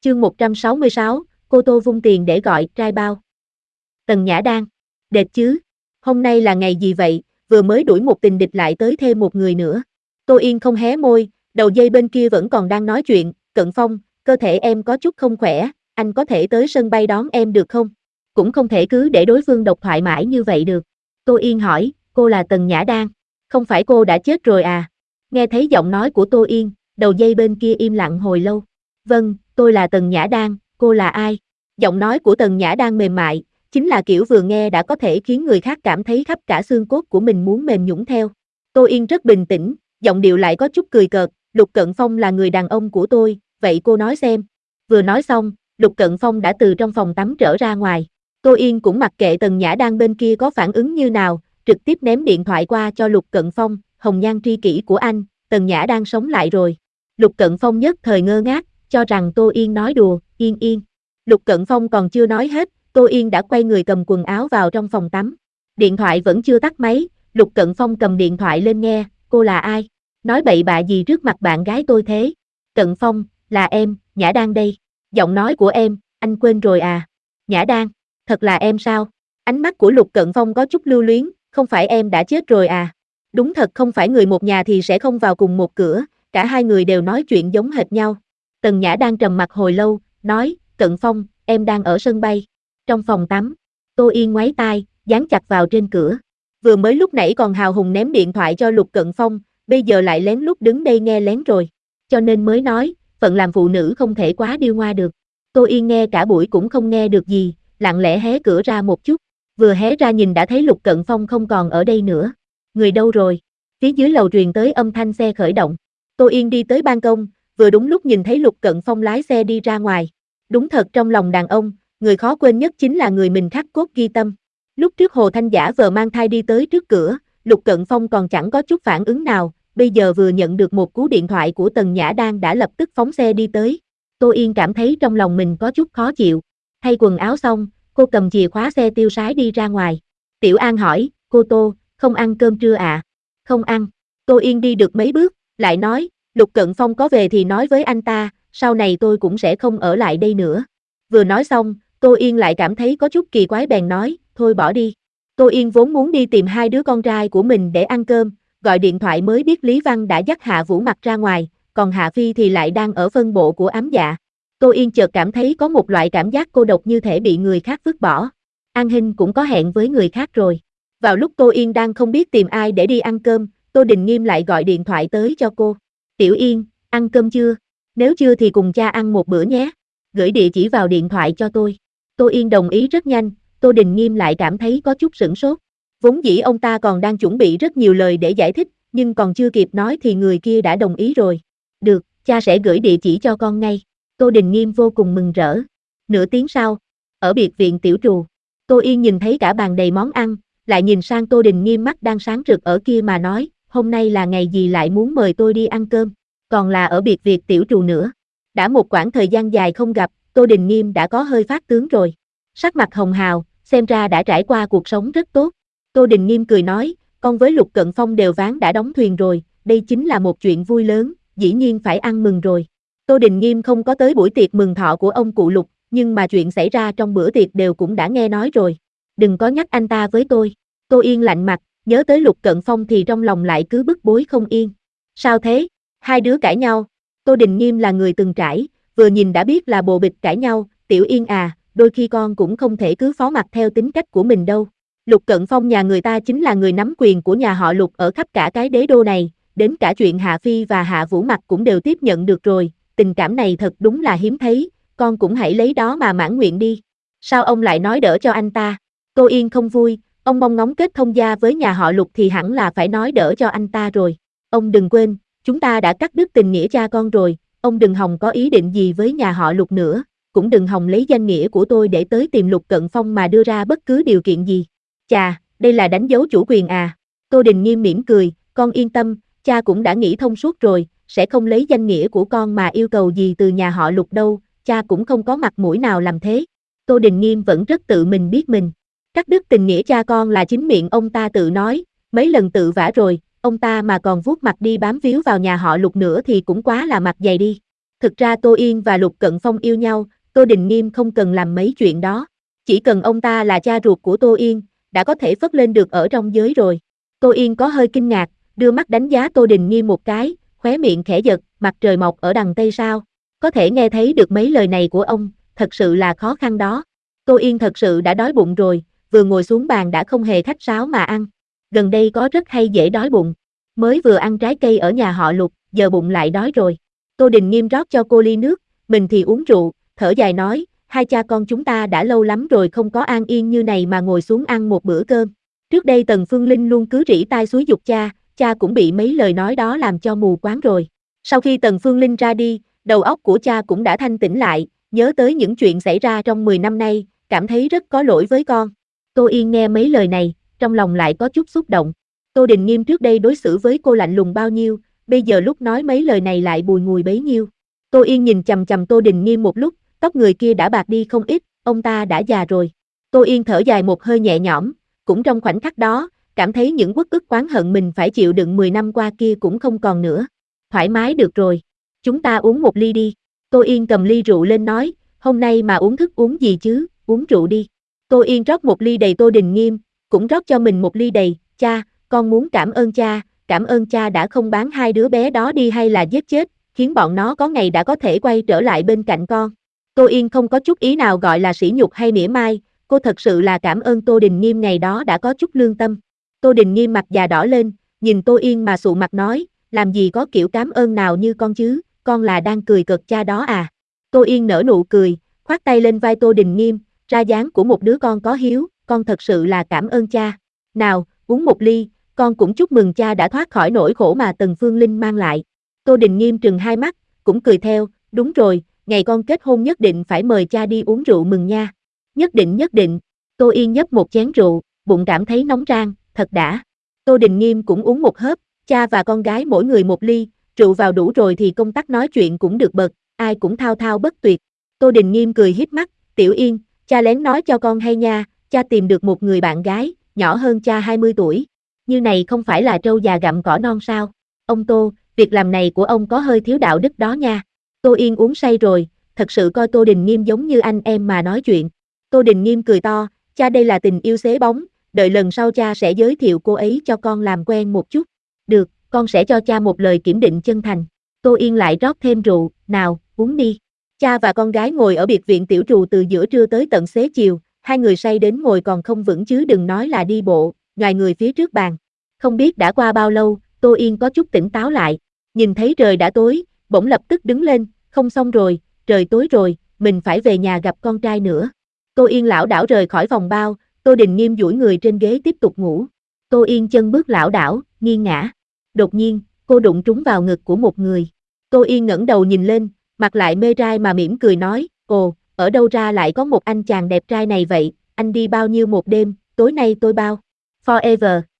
Chương 166, cô Tô vung tiền để gọi trai bao. Tần Nhã Đan. Đệt chứ. Hôm nay là ngày gì vậy, vừa mới đuổi một tình địch lại tới thêm một người nữa. Tô Yên không hé môi, đầu dây bên kia vẫn còn đang nói chuyện. Cận Phong, cơ thể em có chút không khỏe, anh có thể tới sân bay đón em được không? Cũng không thể cứ để đối phương độc thoại mãi như vậy được. Tô Yên hỏi, cô là Tần Nhã Đan, không phải cô đã chết rồi à? Nghe thấy giọng nói của Tô Yên, đầu dây bên kia im lặng hồi lâu. Vâng, tôi là Tần Nhã Đan, cô là ai? Giọng nói của Tần Nhã Đan mềm mại, chính là kiểu vừa nghe đã có thể khiến người khác cảm thấy khắp cả xương cốt của mình muốn mềm nhũn theo. Tô Yên rất bình tĩnh, giọng điệu lại có chút cười cợt, Lục Cận Phong là người đàn ông của tôi, vậy cô nói xem. Vừa nói xong, Lục Cận Phong đã từ trong phòng tắm trở ra ngoài. Tô Yên cũng mặc kệ Tần Nhã Đan bên kia có phản ứng như nào, trực tiếp ném điện thoại qua cho Lục Cận Phong, hồng nhan tri kỷ của anh, Tần Nhã Đan sống lại rồi. Lục Cận Phong nhất thời ngơ ngác, cho rằng Tô Yên nói đùa, Yên. Lục Cận Phong còn chưa nói hết, Tô Yên đã quay người cầm quần áo vào trong phòng tắm. Điện thoại vẫn chưa tắt máy, Lục Cận Phong cầm điện thoại lên nghe, cô là ai? Nói bậy bạ gì trước mặt bạn gái tôi thế? Cận Phong, là em, Nhã Đan đây. Giọng nói của em, anh quên rồi à? Nhã Đan, thật là em sao? Ánh mắt của Lục Cận Phong có chút lưu luyến, không phải em đã chết rồi à? Đúng thật không phải người một nhà thì sẽ không vào cùng một cửa, cả hai người đều nói chuyện giống hệt nhau. Tần Nhã đang trầm mặt hồi lâu, nói, Cận Phong, em đang ở sân bay. Trong phòng tắm, Tô Yên ngoáy tai, dán chặt vào trên cửa. Vừa mới lúc nãy còn hào hùng ném điện thoại cho Lục Cận Phong, bây giờ lại lén lút đứng đây nghe lén rồi. Cho nên mới nói, phận làm phụ nữ không thể quá điêu ngoa được. Tô Yên nghe cả buổi cũng không nghe được gì, lặng lẽ hé cửa ra một chút. Vừa hé ra nhìn đã thấy Lục Cận Phong không còn ở đây nữa. Người đâu rồi? Phía dưới lầu truyền tới âm thanh xe khởi động. Tô Yên đi tới ban công, vừa đúng lúc nhìn thấy Lục Cận Phong lái xe đi ra ngoài. Đúng thật trong lòng đàn ông, người khó quên nhất chính là người mình khắc cốt ghi tâm. Lúc trước Hồ Thanh Giả vợ mang thai đi tới trước cửa, Lục Cận Phong còn chẳng có chút phản ứng nào, bây giờ vừa nhận được một cú điện thoại của Tần Nhã Đan đã lập tức phóng xe đi tới. Tô Yên cảm thấy trong lòng mình có chút khó chịu. Thay quần áo xong, cô cầm chìa khóa xe tiêu sái đi ra ngoài. Tiểu An hỏi, cô Tô, không ăn cơm trưa à? Không ăn. Tô Yên đi được mấy bước, lại nói, Lục Cận Phong có về thì nói với anh ta, sau này tôi cũng sẽ không ở lại đây nữa. Vừa nói xong, Tô Yên lại cảm thấy có chút kỳ quái bèn nói, thôi bỏ đi. Tô Yên vốn muốn đi tìm hai đứa con trai của mình để ăn cơm, gọi điện thoại mới biết Lý Văn đã dắt Hạ Vũ Mặc ra ngoài, còn Hạ Phi thì lại đang ở phân bộ của ám dạ. Tô Yên chợt cảm thấy có một loại cảm giác cô độc như thể bị người khác vứt bỏ. An Hinh cũng có hẹn với người khác rồi. Vào lúc Tô Yên đang không biết tìm ai để đi ăn cơm, Tô Đình Nghiêm lại gọi điện thoại tới cho cô. Tiểu Yên, ăn cơm chưa? Nếu chưa thì cùng cha ăn một bữa nhé. Gửi địa chỉ vào điện thoại cho tôi. Tô Yên đồng ý rất nhanh, Tô Đình Nghiêm lại cảm thấy có chút sửng sốt. Vốn dĩ ông ta còn đang chuẩn bị rất nhiều lời để giải thích, nhưng còn chưa kịp nói thì người kia đã đồng ý rồi. Được, cha sẽ gửi địa chỉ cho con ngay. Tô Đình Nghiêm vô cùng mừng rỡ. Nửa tiếng sau, ở biệt viện tiểu trù, Tô Yên nhìn thấy cả bàn đầy món ăn, lại nhìn sang Tô Đình Nghiêm mắt đang sáng rực ở kia mà nói, hôm nay là ngày gì lại muốn mời tôi đi ăn cơm, còn là ở biệt viện tiểu trù nữa. Đã một quãng thời gian dài không gặp, Tô Đình Nghiêm đã có hơi phát tướng rồi. Sắc mặt hồng hào, xem ra đã trải qua cuộc sống rất tốt. Tô Đình Nghiêm cười nói, con với Lục Cận Phong đều ván đã đóng thuyền rồi, đây chính là một chuyện vui lớn, dĩ nhiên phải ăn mừng rồi. Tô Đình Nghiêm không có tới buổi tiệc mừng thọ của ông cụ Lục, nhưng mà chuyện xảy ra trong bữa tiệc đều cũng đã nghe nói rồi. Đừng có nhắc anh ta với tôi. Tô Yên lạnh mặt, nhớ tới Lục Cận Phong thì trong lòng lại cứ bức bối không yên. Sao thế? Hai đứa cãi nhau. Tô Đình Nghiêm là người từng trải, vừa nhìn đã biết là bồ bịch cãi nhau. Tiểu Yên à, đôi khi con cũng không thể cứ phó mặc theo tính cách của mình đâu. Lục Cận Phong nhà người ta chính là người nắm quyền của nhà họ Lục ở khắp cả cái đế đô này, đến cả chuyện Hạ Phi và Hạ Vũ Mặc cũng đều tiếp nhận được rồi, tình cảm này thật đúng là hiếm thấy, con cũng hãy lấy đó mà mãn nguyện đi. Sao ông lại nói đỡ cho anh ta? Tô Yên không vui, ông mong ngóng kết thông gia với nhà họ Lục thì hẳn là phải nói đỡ cho anh ta rồi. Ông đừng quên, chúng ta đã cắt đứt tình nghĩa cha con rồi, ông đừng hòng có ý định gì với nhà họ Lục nữa, cũng đừng hòng lấy danh nghĩa của tôi để tới tìm Lục Cận Phong mà đưa ra bất cứ điều kiện gì. Chà, đây là đánh dấu chủ quyền à? Tô Đình Nghiêm mỉm cười, con yên tâm, cha cũng đã nghĩ thông suốt rồi, sẽ không lấy danh nghĩa của con mà yêu cầu gì từ nhà họ Lục đâu, cha cũng không có mặt mũi nào làm thế. Tô Đình Nghiêm vẫn rất tự mình biết mình. Cắt đứt tình nghĩa cha con là chính miệng ông ta tự nói, mấy lần tự vả rồi, ông ta mà còn vuốt mặt đi bám víu vào nhà họ Lục nữa thì cũng quá là mặt dày đi. Thực ra Tô Yên và Lục Cận Phong yêu nhau, Tô Đình Nghiêm không cần làm mấy chuyện đó. Chỉ cần ông ta là cha ruột của Tô Yên, đã có thể phất lên được ở trong giới rồi. Tô Yên có hơi kinh ngạc, đưa mắt đánh giá Tô Đình Nghiêm một cái, khóe miệng khẽ giật, mặt trời mọc ở đằng Tây sao. Có thể nghe thấy được mấy lời này của ông, thật sự là khó khăn đó. Tô Yên thật sự đã đói bụng rồi, vừa ngồi xuống bàn đã không hề khách sáo mà ăn. Gần đây có rất hay dễ đói bụng. Mới vừa ăn trái cây ở nhà họ Lục, giờ bụng lại đói rồi. Tô Đình Nghiêm rót cho cô ly nước, mình thì uống rượu, thở dài nói, hai cha con chúng ta đã lâu lắm rồi không có an yên như này mà ngồi xuống ăn một bữa cơm. Trước đây Tần Phương Linh luôn cứ rỉ tai xúi giục cha cũng bị mấy lời nói đó làm cho mù quáng rồi. Sau khi Tần Phương Linh ra đi, đầu óc của cha cũng đã thanh tĩnh lại, nhớ tới những chuyện xảy ra trong 10 năm nay, cảm thấy rất có lỗi với con. Tô Yên nghe mấy lời này, trong lòng lại có chút xúc động. Tô Đình Nghiêm trước đây đối xử với cô lạnh lùng bao nhiêu, bây giờ lúc nói mấy lời này lại bùi ngùi bấy nhiêu. Tô Yên nhìn chằm chằm Tô Đình Nghiêm một lúc, tóc người kia đã bạc đi không ít, ông ta đã già rồi. Tô Yên thở dài một hơi nhẹ nhõm, cũng trong khoảnh khắc đó, cảm thấy những uất ức oán hận mình phải chịu đựng 10 năm qua kia cũng không còn nữa. Thoải mái được rồi, chúng ta uống một ly đi. Tô Yên cầm ly rượu lên nói, hôm nay mà uống thức uống gì chứ, uống rượu đi. Tô Yên rót một ly đầy, Tô Đình Nghiêm cũng rót cho mình một ly đầy, cha, con muốn cảm ơn cha đã không bán hai đứa bé đó đi hay là giết chết, khiến bọn nó có ngày đã có thể quay trở lại bên cạnh con. Tô Yên không có chút ý nào gọi là sỉ nhục hay mỉa mai, cô thật sự là cảm ơn Tô Đình Nghiêm ngày đó đã có chút lương tâm. Tô Đình Nghiêm mặt già đỏ lên, nhìn Tô Yên mà sụ mặt nói, làm gì có kiểu cảm ơn nào như con chứ, con là đang cười cợt cha đó à. Tô Yên nở nụ cười, khoác tay lên vai Tô Đình Nghiêm, ra dáng của một đứa con có hiếu, con thật sự là cảm ơn cha. Nào, uống một ly, con cũng chúc mừng cha đã thoát khỏi nỗi khổ mà Tần Phương Linh mang lại. Tô Đình Nghiêm trừng hai mắt, cũng cười theo, đúng rồi, ngày con kết hôn nhất định phải mời cha đi uống rượu mừng nha. Nhất định. Tô Yên nhấp một chén rượu, bụng cảm thấy nóng rang, thật đã. Tô Đình Nghiêm cũng uống một hớp, cha và con gái mỗi người một ly, rượu vào đủ rồi thì công tắc nói chuyện cũng được bật, ai cũng thao thao bất tuyệt. Tô Đình Nghiêm cười híp mắt, Tiểu Yên, cha lén nói cho con hay nha, cha tìm được một người bạn gái, nhỏ hơn cha 20 tuổi. Như này không phải là trâu già gặm cỏ non sao? Ông Tô, việc làm này của ông có hơi thiếu đạo đức đó nha. Tô Yên uống say rồi, thật sự coi Tô Đình Nghiêm giống như anh em mà nói chuyện. Tô Đình Nghiêm cười to, cha đây là tình yêu xế bóng, đợi lần sau cha sẽ giới thiệu cô ấy cho con làm quen một chút. Được, con sẽ cho cha một lời kiểm định chân thành. Tô Yên lại rót thêm rượu, nào, uống đi. Cha và con gái ngồi ở biệt viện tiểu trù từ giữa trưa tới tận xế chiều, hai người say đến ngồi còn không vững chứ đừng nói là đi bộ, ngoài người phía trước bàn. Không biết đã qua bao lâu, Tô Yên có chút tỉnh táo lại, nhìn thấy trời đã tối, bỗng lập tức đứng lên, không xong rồi, trời tối rồi, mình phải về nhà gặp con trai nữa. Tô Yên lảo đảo rời khỏi phòng bao, Tô Đình Nghiêm duỗi người trên ghế tiếp tục ngủ. Tô Yên chân bước lảo đảo, nghiêng ngã. Đột nhiên, cô đụng trúng vào ngực của một người. Tô Yên ngẩng đầu nhìn lên, mặt lại mê trai mà mỉm cười nói, ồ, ở đâu ra lại có một anh chàng đẹp trai này vậy, anh đi bao nhiêu một đêm, tối nay tôi bao. Forever.